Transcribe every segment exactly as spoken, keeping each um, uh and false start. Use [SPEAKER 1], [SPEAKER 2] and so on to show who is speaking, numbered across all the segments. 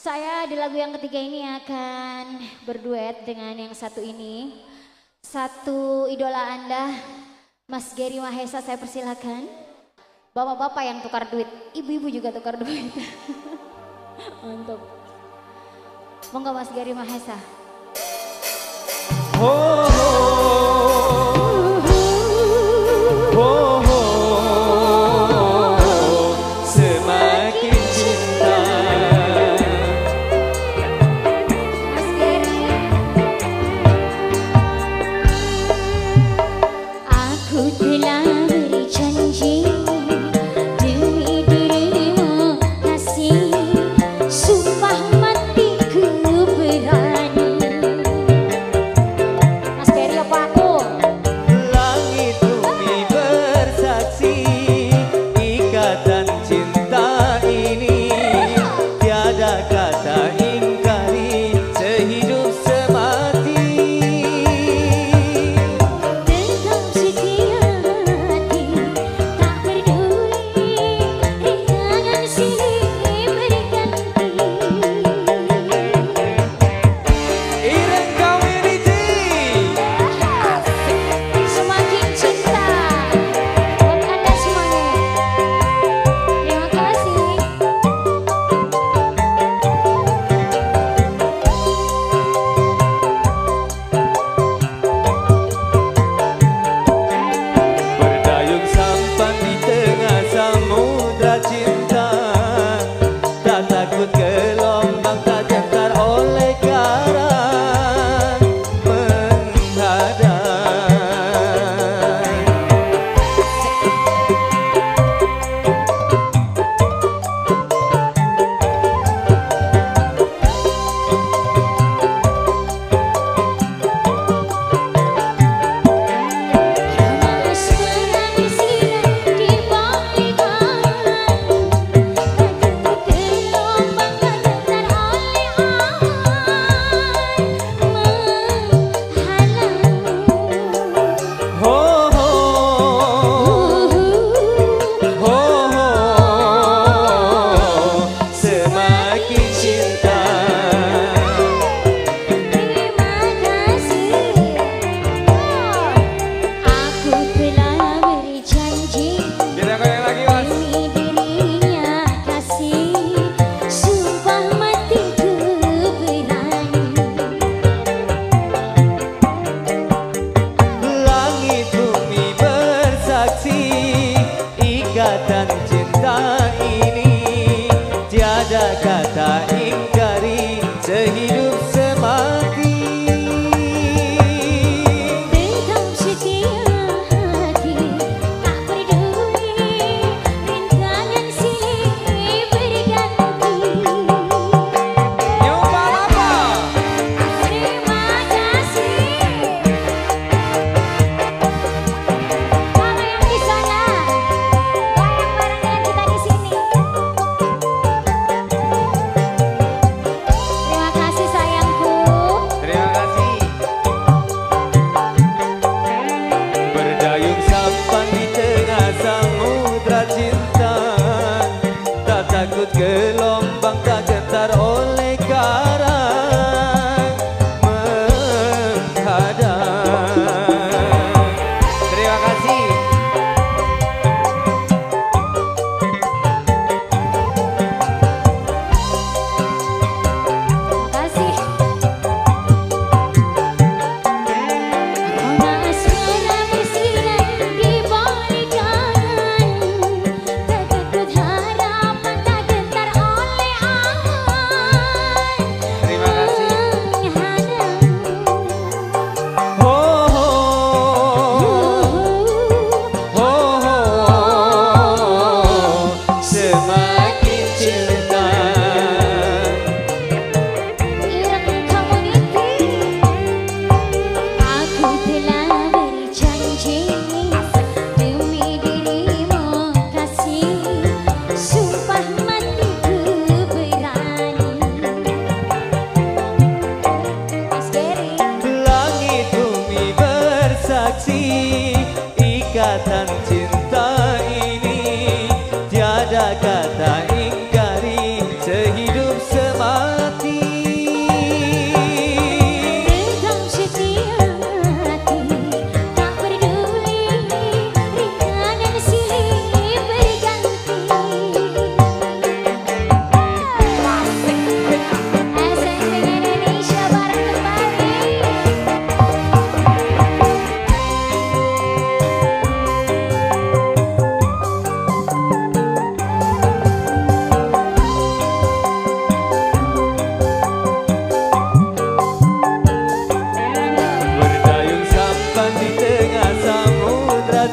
[SPEAKER 1] Saya di lagu yang ketiga ini akan berduet dengan yang satu ini. Satu idola Anda, Mas Gary Mahesa, saya persilakan. Bapak-bapak yang tukar duit, ibu-ibu juga tukar duit. Mantap. Monggo Mas Gary Mahesa.
[SPEAKER 2] Oh, oh, oh, oh, semakin cinta.
[SPEAKER 1] Mas Gary. Aku telah beri janji demi dirimu kasih, sumpah matiku berani. Mas Gary apa aku?
[SPEAKER 2] Langit bumi bersaksi, ikatan cinta ini tiada kata ingkari, sehidup semati.
[SPEAKER 1] Tetap setia hati, tak peduli rintangan silih berganti.
[SPEAKER 2] Ireng Community.
[SPEAKER 1] Semakin cinta buat Anda semuanya. Terima kasih.
[SPEAKER 2] Berdayung sampan di tengah samudra cinta, tak takut gelombang, tak gentar oleh karang menghadang.
[SPEAKER 1] Mas bersinar di balik angin, tak gelombang, tak gentar oleh awan menghalang.
[SPEAKER 2] Oh, oh, oh, oh, semakin cinta.
[SPEAKER 1] Terima kasih. Aku telah beri janji
[SPEAKER 2] Kita goyang lagi, Mas.
[SPEAKER 1] demi dirinya kasih, sumpah matiku berani.
[SPEAKER 2] Langit bumi bersaksi, ikatan cinta ini tiada kata ingkari,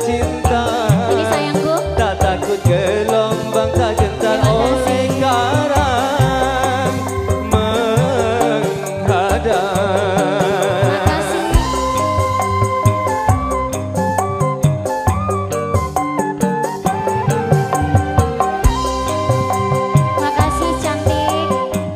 [SPEAKER 2] cinta.
[SPEAKER 1] Ini sayangku.
[SPEAKER 2] Tak takut gelombang, tak gentar
[SPEAKER 1] Terima
[SPEAKER 2] oleh
[SPEAKER 1] kasih.
[SPEAKER 2] karang menghadang.
[SPEAKER 1] Makasih. Makasih cantik.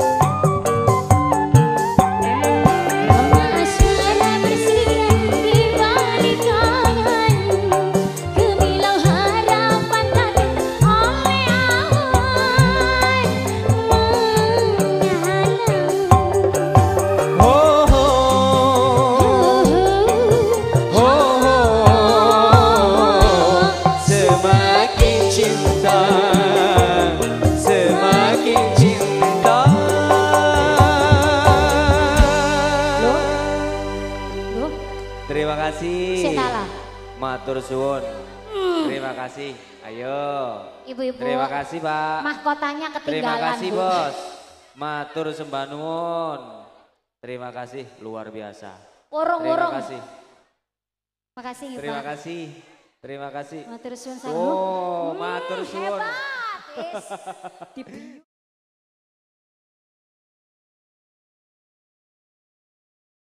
[SPEAKER 1] Aroma asmara bersinar di balik tangan, gemilau harapan takut oleh awan menghalang.
[SPEAKER 2] Oh, oh, oh, oh. Semakin cinta, semakin cinta.
[SPEAKER 1] Loh,
[SPEAKER 2] Terima kasih.
[SPEAKER 1] Sentala.
[SPEAKER 2] Matur suwun. Terima kasih. Ayo.
[SPEAKER 1] Ibu-ibu.
[SPEAKER 2] Terima kasih, Pak.
[SPEAKER 1] Mahkotanya
[SPEAKER 2] Terima
[SPEAKER 1] ketinggalan.
[SPEAKER 2] kasih,
[SPEAKER 1] Bu.
[SPEAKER 2] Bos. Matur sembah nuwun. Terima kasih, luar biasa. Terima
[SPEAKER 1] Worong-worong.
[SPEAKER 2] kasih.
[SPEAKER 1] Makasih,
[SPEAKER 2] Terima
[SPEAKER 1] Pak.
[SPEAKER 2] kasih. Terima kasih.
[SPEAKER 1] Matur suwun sayang.
[SPEAKER 2] Oh, matur suwun.
[SPEAKER 1] Hebat. Wis.